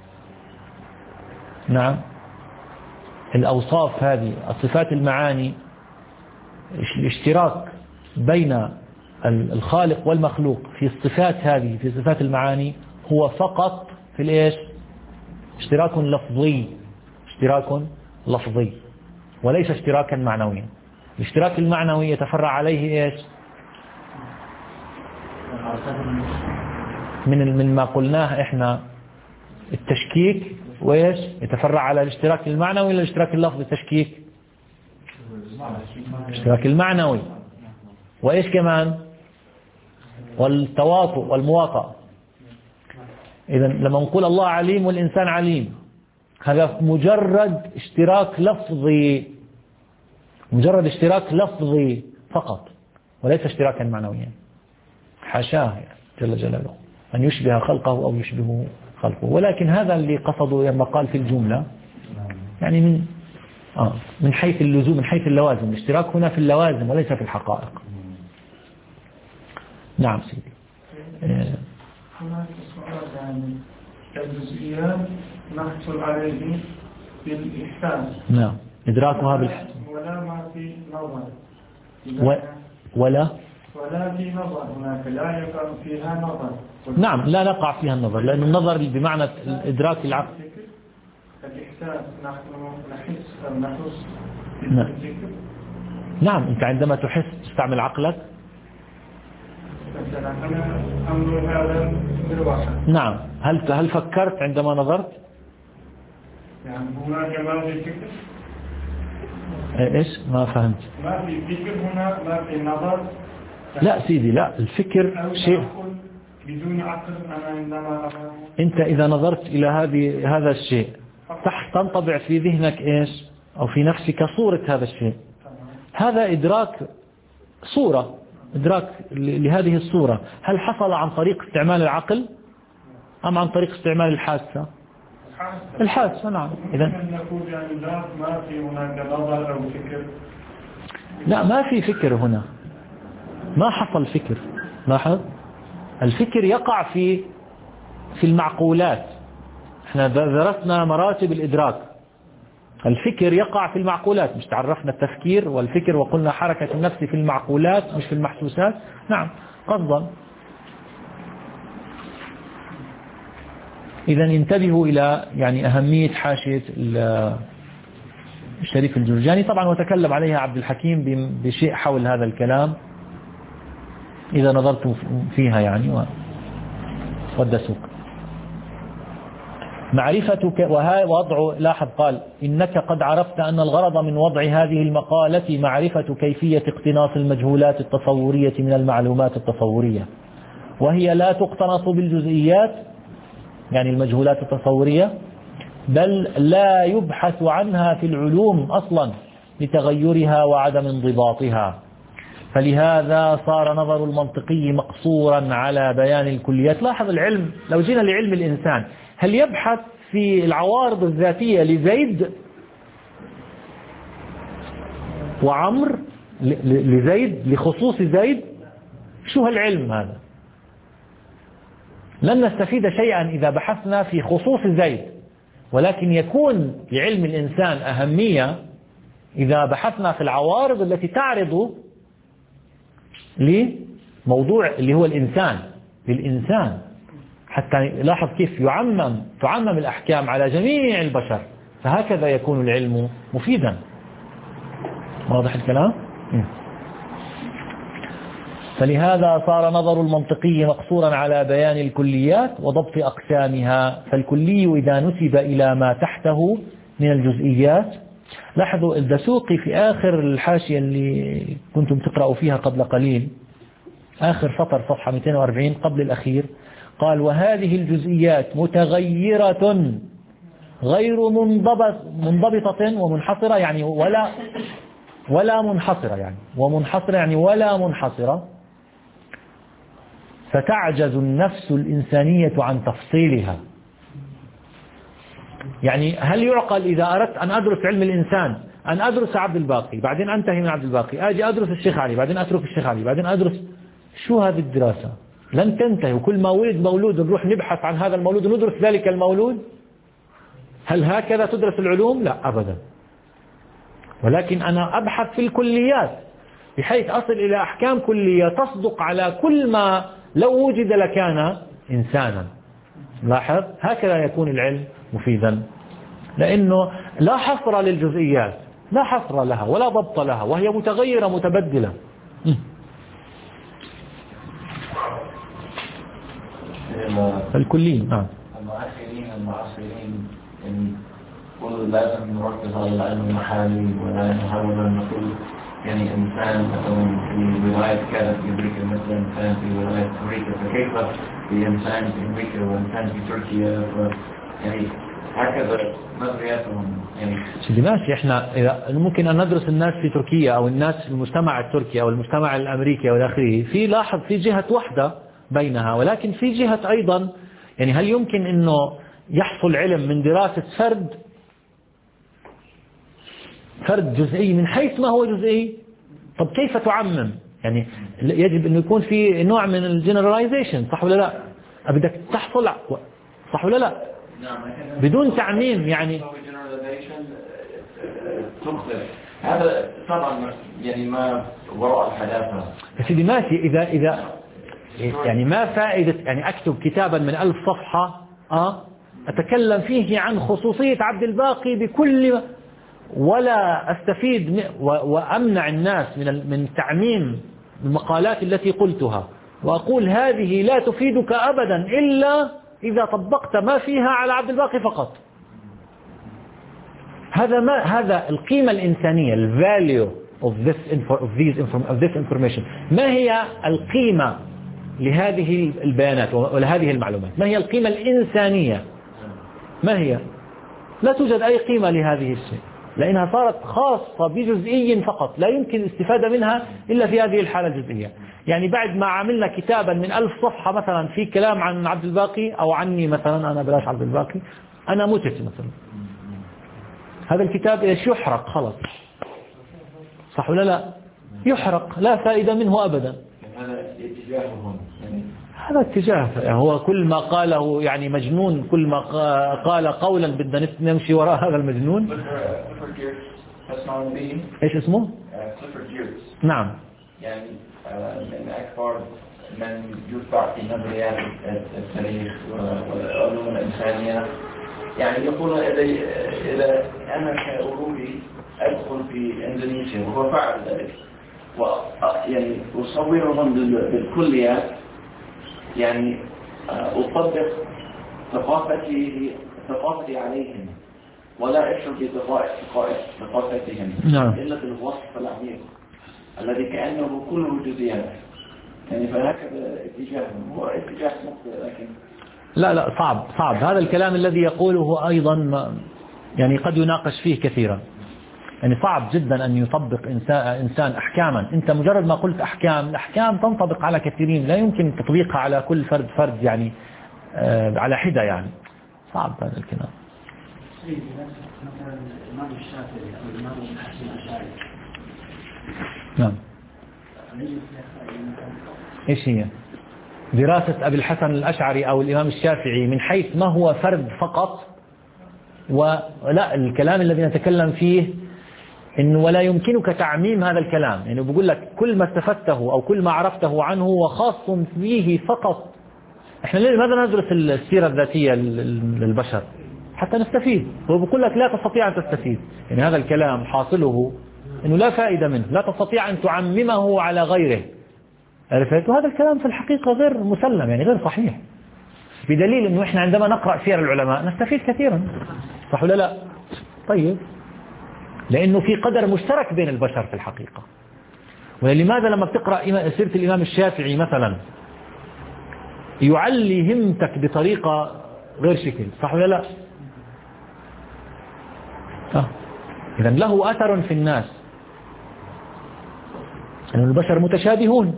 نعم الأوصاف هذه الصفات المعاني، الاشتراك بين الخالق والمخلوق في الصفات هذه في صفات المعاني هو فقط في الإيش؟ اشتراك لفظي اشتراك لفظي وليس اشتراكا معنويا. الاشتراك المعنوي يتفرع عليه إيش؟ من من ما قلناه إحنا التشكيك وإيش يتفرع على الاشتراك المعنوي ولا الاشتراك اللفظي؟ التشكيك الاشتراك المعنوي، وإيش كمان والتواطؤ والمواطأة. إذا لما نقول الله عليم والإنسان عليم، هذا مجرد اشتراك لفظي، مجرد اشتراك لفظي فقط وليس اشتراكا معنويا. حاشاه جل جلاله أن يشبه خلقه أو يشبه خلقه، ولكن هذا اللي قصده لما قال في الجملة يعني من آه من حيث اللزوم، من حيث اللوازم. الاشتراك هنا في اللوازم وليس في الحقائق. نعم سيدي. هناك سؤال عن الجزئيات نحصل عليه بالإحسان. نعم إدراكها بالإحسان. ولا ما في نظر. و... ولا ولا في نظر، هناك لا يقع فيها نظر. نعم لا نقع فيها النظر، لأن النظر بمعنى الإدراك العقل. الإحسان نحن نحس أو نحس نعم. بالذكر. نعم أنت عندما تحس تستعمل عقلك. مثلا أنا أمر هذا بالواقع. نعم. هل هل فكرت عندما نظرت؟ يعني هناك ما في فكر. إيش ما فهمت؟ ما في فكر هنا، ما في نظر. لا سيدي لا، الفكر شيء بدون عقل. أنا عندما أنت إذا نظرت إلى هذه هذا الشيء تنطبع في ذهنك إيش أو في نفسك صورة هذا الشيء. هذا إدراك صورة، إدراك لهذه الصورة. هل حصل عن طريق استعمال العقل أم عن طريق استعمال الحاسة؟ الحاسة. نعم. إذا نقول يعني لا ما في هناك نظر أو فكر. لا ما في فكر هنا، ما حصل فكر. لاحظ الفكر يقع في في المعقولات. احنا درسنا مراتب الإدراك. الفكر يقع في المعقولات، مش تعرفنا التفكير والفكر وقلنا حركة النفس في المعقولات مش في المحسوسات. نعم قصدا. إذا انتبهوا إلى يعني أهمية حاشية الشريف الجرجاني طبعا، وتكلم عليها عبد الحكيم بشيء حول هذا الكلام إذا نظرتم فيها يعني والدسوق. معرفتك وهذا وضع. لاحظ قال إنك قد عرفت أن الغرض من وضع هذه المقالة معرفة كيفية اقتناص المجهولات التصورية من المعلومات التصورية، وهي لا تقتنص بالجزئيات يعني المجهولات التصورية، بل لا يبحث عنها في العلوم أصلا لتغيرها وعدم انضباطها. فلهذا صار نظر المنطقي مقصورا على بيان الكليات. لاحظ العلم، لو جينا لعلم الإنسان، هل يبحث في العوارض الذاتية لزيد وعمر لزيد لخصوص زيد؟ شو هالعلم هذا؟ لن نستفيد شيئا إذا بحثنا في خصوص زيد، ولكن يكون لعلم الإنسان أهمية إذا بحثنا في العوارض التي تعرض لموضوع اللي هو الإنسان للإنسان، حتى لاحظ كيف يعمم تعمم الأحكام على جميع البشر. فهكذا يكون العلم مفيدا. واضح الكلام؟ فلهذا صار نظر المنطقي مقصورا على بيان الكليات وضبط أقسامها. فالكلي إذا نسب إلى ما تحته من الجزئيات. لاحظوا الدسوقي في آخر الحاشية اللي كنتم تقرأوا فيها قبل قليل، آخر سطر صفحة مئتين وأربعين قبل الأخير، قال وهذه الجزئيات متغيرة غير منضبط منضبطة ومنحصرة، يعني ولا ولا منحصرة، يعني ومنحصرة يعني ولا منحصرة، فتعجز النفس الإنسانية عن تفصيلها. يعني هل يعقل إذا أردت أن أدرس علم الإنسان أن أدرس عبد الباقي بعدين أنتهي من عبد الباقي أجي أدرس الشيخ علي بعدين أترك الشيخ علي بعدين أدرس؟ شو هذه الدراسة؟ لن تنتهي. وكل ما ولد مولود نروح نبحث عن هذا المولود وندرس ذلك المولود. هل هكذا تدرس العلوم؟ لا أبدا. ولكن أنا أبحث في الكليات بحيث أصل إلى أحكام كلية تصدق على كل ما لو وجد لكان إنسانا. لاحظ هكذا يكون العلم مفيدا، لأنه لا حصر للجزئيات، لا حصر لها ولا ضبط لها، وهي متغيرة متبدلة. الكلي نعم. المؤخرين المعاصرين يعني كل لازم نركز على العلم المحلي ولا نحاول أن نقول يعني إنسان مثلا في ولاية كذا في أمريكا مثل إنسان في ولاية أمريكا، فكيف في إنسان في أمريكا وإنسان في تركيا، يعني هكذا نظرياتهم يعني. ماشي، احنا إذا ممكن أن ندرس الناس في تركيا أو الناس في المجتمع التركي أو المجتمع الأمريكي أو آخره، في لاحظ في جهة واحدة بينها، ولكن في جهة أيضا يعني هل يمكن أنه يحصل علم من دراسة فرد فرد جزئي من حيث ما هو جزئي؟ طب كيف تعمم؟ يعني يجب أن يكون في نوع من الجنراليزيشن، صح ولا لا؟ بدك تحصل صح ولا لا؟ بدون تعميم يعني. هذا طبعا يعني ما وراء الحداثة. سيدي ماشي، إذا إذا يعني ما فائدة يعني أكتب كتابا من ألف صفحة أه أتكلم فيه عن خصوصية عبد الباقي بكل، ولا أستفيد وأمنع الناس من من تعميم المقالات التي قلتها، وأقول هذه لا تفيدك أبدا إلا إذا طبقت ما فيها على عبد الباقي فقط. هذا ما هذا القيمة الإنسانية، ال value of this of these of this information. ما هي القيمة لهذه البيانات ولهذه المعلومات؟ ما هي القيمة الإنسانية؟ ما هي؟ لا توجد أي قيمة لهذه الشيء، لأنها صارت خاصة بجزئي فقط، لا يمكن الاستفادة منها إلا في هذه الحالة الجزئية. يعني بعد ما عملنا كتابا من ألف صفحة مثلا في كلام عن عبد الباقي أو عني مثلا، أنا بلاش عبد الباقي، أنا متت مثلا، هذا الكتاب إيش يحرق خلص، صح ولا لا؟ يحرق، لا فائدة منه أبدا. هذا اتجاههم يعني. هذا اتجاه، هو كل ما قاله يعني مجنون، كل ما قال قولا بدنا نمشي وراء هذا المجنون. ايش اسمه؟ نعم. يعني من أكبر من يتبع في نظريات التاريخ والعلوم الإنسانية، يعني يقول إذا إذا أنا كأوروبي أدخل في إندونيسيا، وهو فعل ذلك، ويعني أصورهم بالكليات، يعني أطبق ثقافتي ثقافتي عليهم، ولا أشعر بثقافتهم إلا بالوصف العميق الذي كأنه كله جزئيات. يعني فهكذا اتجاههم، هو اتجاه مخطئ، لكن لا لا صعب صعب هذا الكلام الذي يقوله أيضا يعني قد يناقش فيه كثيرا. يعني صعب جدا أن يطبق إنسان أحكاما، أنت مجرد ما قلت أحكام، الأحكام تنطبق على كثيرين، لا يمكن تطبيقها على كل فرد فرد يعني آه على حدة، يعني صعب هذا الكلام. الإمام الشافعي أو الإمام الحسن الأشعري. نعم. إيش هي دراسة أبي الحسن الأشعري أو الإمام الشافعي من حيث ما هو فرد فقط؟ ولا الكلام الذي نتكلم فيه إنه ولا يمكنك تعميم هذا الكلام، يعني بقول لك كل ما استفدته أو كل ما عرفته عنه هو خاص به فقط. إحنا لماذا ندرس السيرة الذاتية للبشر؟ حتى نستفيد. هو بقول لك لا تستطيع أن تستفيد، يعني هذا الكلام حاصله إنه لا فائدة منه، لا تستطيع أن تعممه على غيره، عرفت؟ وهذا الكلام في الحقيقة غير مسلم، يعني غير صحيح، بدليل إنه إحنا عندما نقرأ سير العلماء نستفيد كثيرا، صح ولا لا؟ طيب، لأنه في قدر مشترك بين البشر في الحقيقة. ولماذا لما بتقرأ سيرة الإمام الشافعي مثلا يعلي همتك بطريقة غير شكل، صح ولا لا؟ آه. إذن له أثر في الناس، أن البشر متشابهون.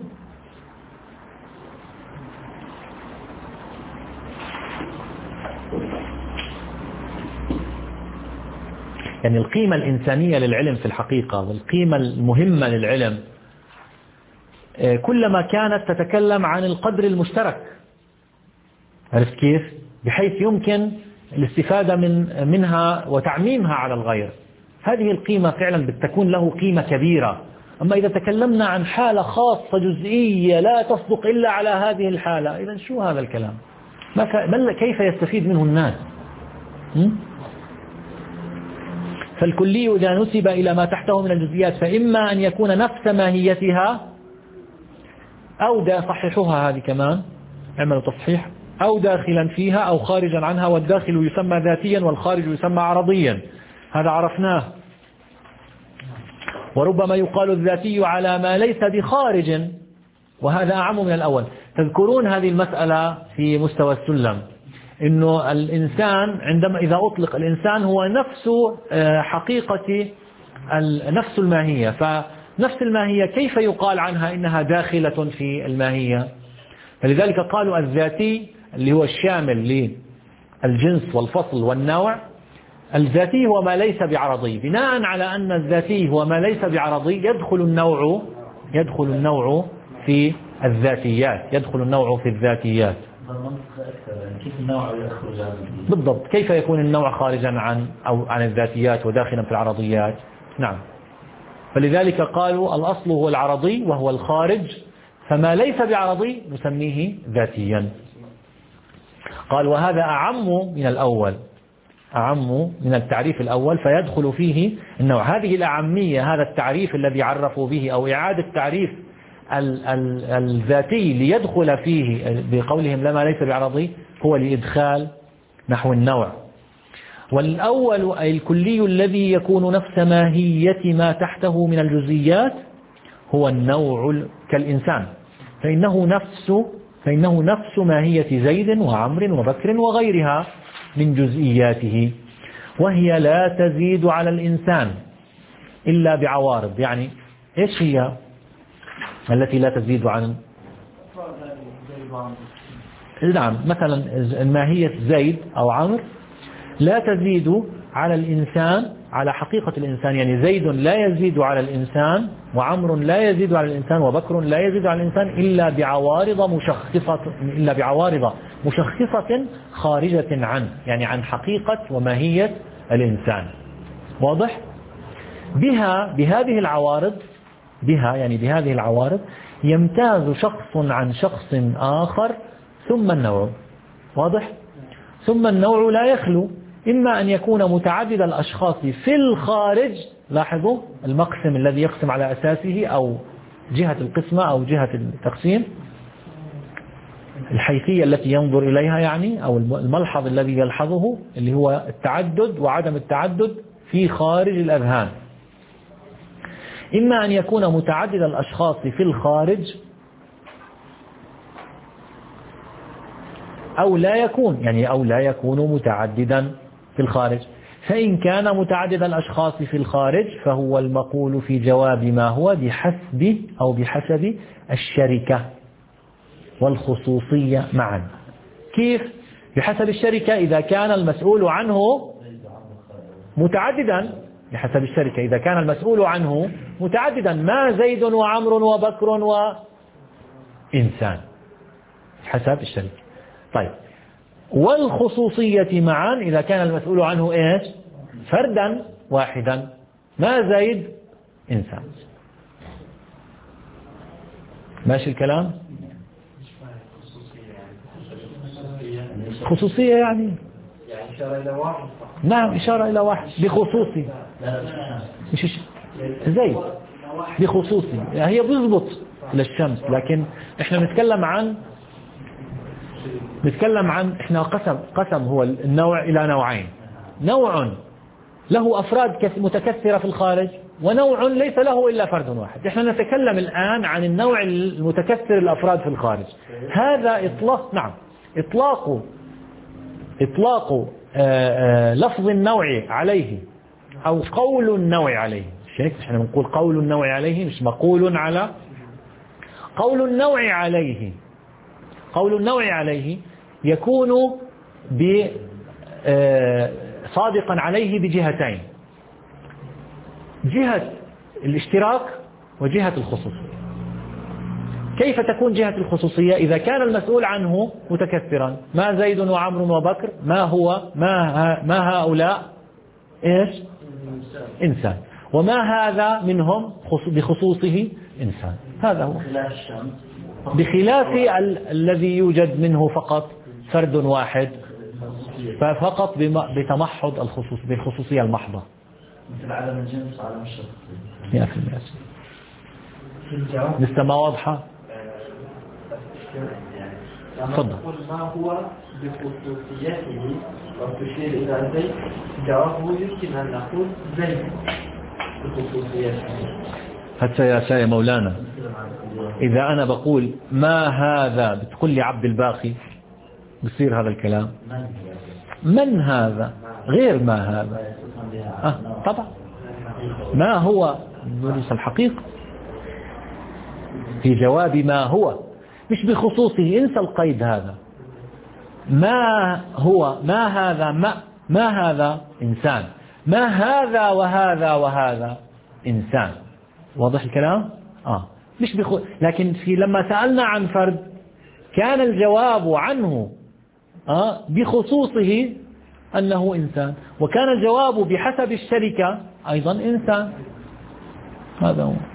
يعني القيمة الإنسانية للعلم في الحقيقة والقيمة المهمة للعلم كلما كانت تتكلم عن القدر المشترك، عرفت كيف؟ بحيث يمكن الاستفادة من منها وتعميمها على الغير، هذه القيمة فعلا بتكون له قيمة كبيرة. أما إذا تكلمنا عن حالة خاصة جزئية لا تصدق إلا على هذه الحالة، إذا شو هذا الكلام؟ ما كيف يستفيد منه الناس؟ م? فالكلي إذا نسب إلى ما تحته من الجزئيات فإما أن يكون نفس ماهيتها، أو ده صححوها هذه كمان، عملوا تصحيح، أو داخلا فيها أو خارجا عنها، والداخل يسمى ذاتيا والخارج يسمى عرضيا، هذا عرفناه. وربما يقال الذاتي على ما ليس بخارج، وهذا أعم من الأول. تذكرون هذه المسألة في مستوى السلم، إنه الإنسان عندما إذا أطلق الإنسان هو نفس حقيقة نفس الماهية، فنفس الماهية كيف يقال عنها إنها داخلة في الماهية؟ فلذلك قالوا الذاتي اللي هو الشامل للجنس والفصل والنوع، الذاتي هو ما ليس بعرضي. بناء على أن الذاتي هو ما ليس بعرضي يدخل النوع يدخل النوع في الذاتيات يدخل النوع في الذاتيات. كيف النوع يخرج عن بالضبط، كيف يكون النوع خارجا عن أو عن الذاتيات وداخلا في العرضيات؟ نعم. فلذلك قالوا الأصل هو العرضي وهو الخارج، فما ليس بعرضي نسميه ذاتيا. قال وهذا أعم من الأول، أعم من التعريف الأول، فيدخل فيه النوع. هذه الأعمية، هذا التعريف الذي عرفوا به أو إعادة تعريف ال ال الذاتي ليدخل فيه بقولهم لما ليس بعرضي، هو لإدخال نحو النوع. والأول أي الكلي الذي يكون نفس ماهية ما تحته من الجزئيات هو النوع كالإنسان، فإنه نفس فإنه نفس ماهية زيد وعمر وبكر وغيرها من جزئياته، وهي لا تزيد على الإنسان إلا بعوارض. يعني إيش هي التي لا تزيد عن؟ نعم، مثلا ماهية زيد أو عمر لا تزيد على الإنسان على حقيقة الإنسان، يعني زيد لا يزيد على الإنسان وعمر لا يزيد على الإنسان وبكر لا يزيد على الإنسان إلا بعوارض مشخصة إلا بعوارض مشخصة خارجة عنه، يعني عن حقيقة وماهية الإنسان. واضح؟ بها بهذه العوارض بها يعني بهذه العوارض يمتاز شخص عن شخص آخر. ثم النوع، واضح؟ ثم النوع لا يخلو إما أن يكون متعدد الأشخاص في الخارج، لاحظوا المقسم الذي يقسم على أساسه أو جهة القسمة أو جهة التقسيم، الحيثية التي ينظر إليها يعني، أو الملحظ الذي يلحظه اللي هو التعدد وعدم التعدد في خارج الأذهان. إما أن يكون متعدد الأشخاص في الخارج أو لا يكون يعني أو لا يكون متعددا في الخارج. فإن كان متعدد الأشخاص في الخارج فهو المقول في جواب ما هو بحسب أو بحسب الشركة والخصوصية معا. كيف؟ بحسب الشركة إذا كان المسؤول عنه متعددا، بحسب الشركة إذا كان المسؤول عنه متعددا، ما زيد وعمر وبكر وإنسان، حسب الشركة. طيب، والخصوصية معا إذا كان المسؤول عنه إيش؟ فردا واحدا، ما زيد إنسان. ماشي الكلام؟ خصوصية يعني يعني إشارة إلى واحد. نعم، إشارة إلى واحد بخصوصي، مش زيد بخصوصي، هي بيضبط للشمس، لكن احنا نتكلم عن نتكلم عن احنا قسم قسم هو النوع إلى نوعين، نوع له أفراد متكثرة في الخارج ونوع ليس له إلا فرد واحد. احنا نتكلم الآن عن النوع المتكثر الأفراد في الخارج. هذا إطلاق نعم إطلاق إطلاق آآ آآ لفظ النوع عليه أو قول النوع عليه، شيء احنا بنقول قول النوع عليه مش مقول على. قول النوع عليه قول النوع عليه يكون صادقا عليه بجهتين، جهة الاشتراك وجهة الخصوصية. كيف تكون جهة الخصوصية؟ إذا كان المسؤول عنه متكثرا، ما زيد وعمر وبكر، ما هو ما ما هؤلاء إيش؟ إنسان، وما هذا منهم بخصوصه إنسان. هذا هو بخلاف ال الذي يوجد منه فقط فرد واحد، ففقط بتمحض الخصوص بالخصوصية المحضة. مثل عالم الجنس وعالم الشخص. يا أخي لسه ما واضحة. تفضل. نقول ما هو بخصوصيته وتشير إلى زيد، جوابه يمكن أن نقول زيد بخصوصيته. هسه يا شاي مولانا، إذا أنا بقول ما هذا بتقول لي عبد الباقي، بصير هذا الكلام من هذا غير ما هذا. آه طبعا ما هو بنص الحقيقة في جواب ما هو، مش بخصوصه. انسى القيد هذا. ما هو ما هذا ما ما هذا إنسان، ما هذا وهذا وهذا إنسان. واضح الكلام؟ آه مش بخ... لكن في لما سألنا عن فرد كان الجواب عنه آه بخصوصه أنه إنسان، وكان الجواب بحسب الشركة أيضا إنسان. هذا هو.